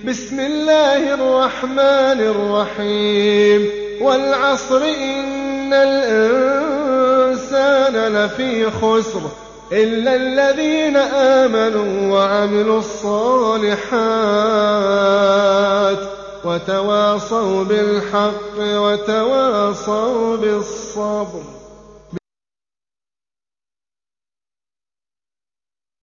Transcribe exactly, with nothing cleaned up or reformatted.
بسم الله الرحمن الرحيم والعصر إن الإنسان لفي خسر إلا الذين آمنوا وعملوا الصالحات وتواصوا بالحق وتواصوا بالصبر.